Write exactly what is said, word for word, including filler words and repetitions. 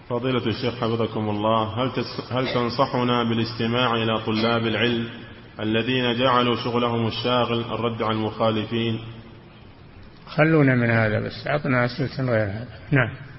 فضيلة الشيخ حفظكم الله، هل, تس... هل تنصحنا بالاستماع إلى طلاب العلم الذين جعلوا شغلهم الشاغل الرد على المخالفين؟ خلونا من هذا بس، أعطنا أسئلة غير هذا. نعم.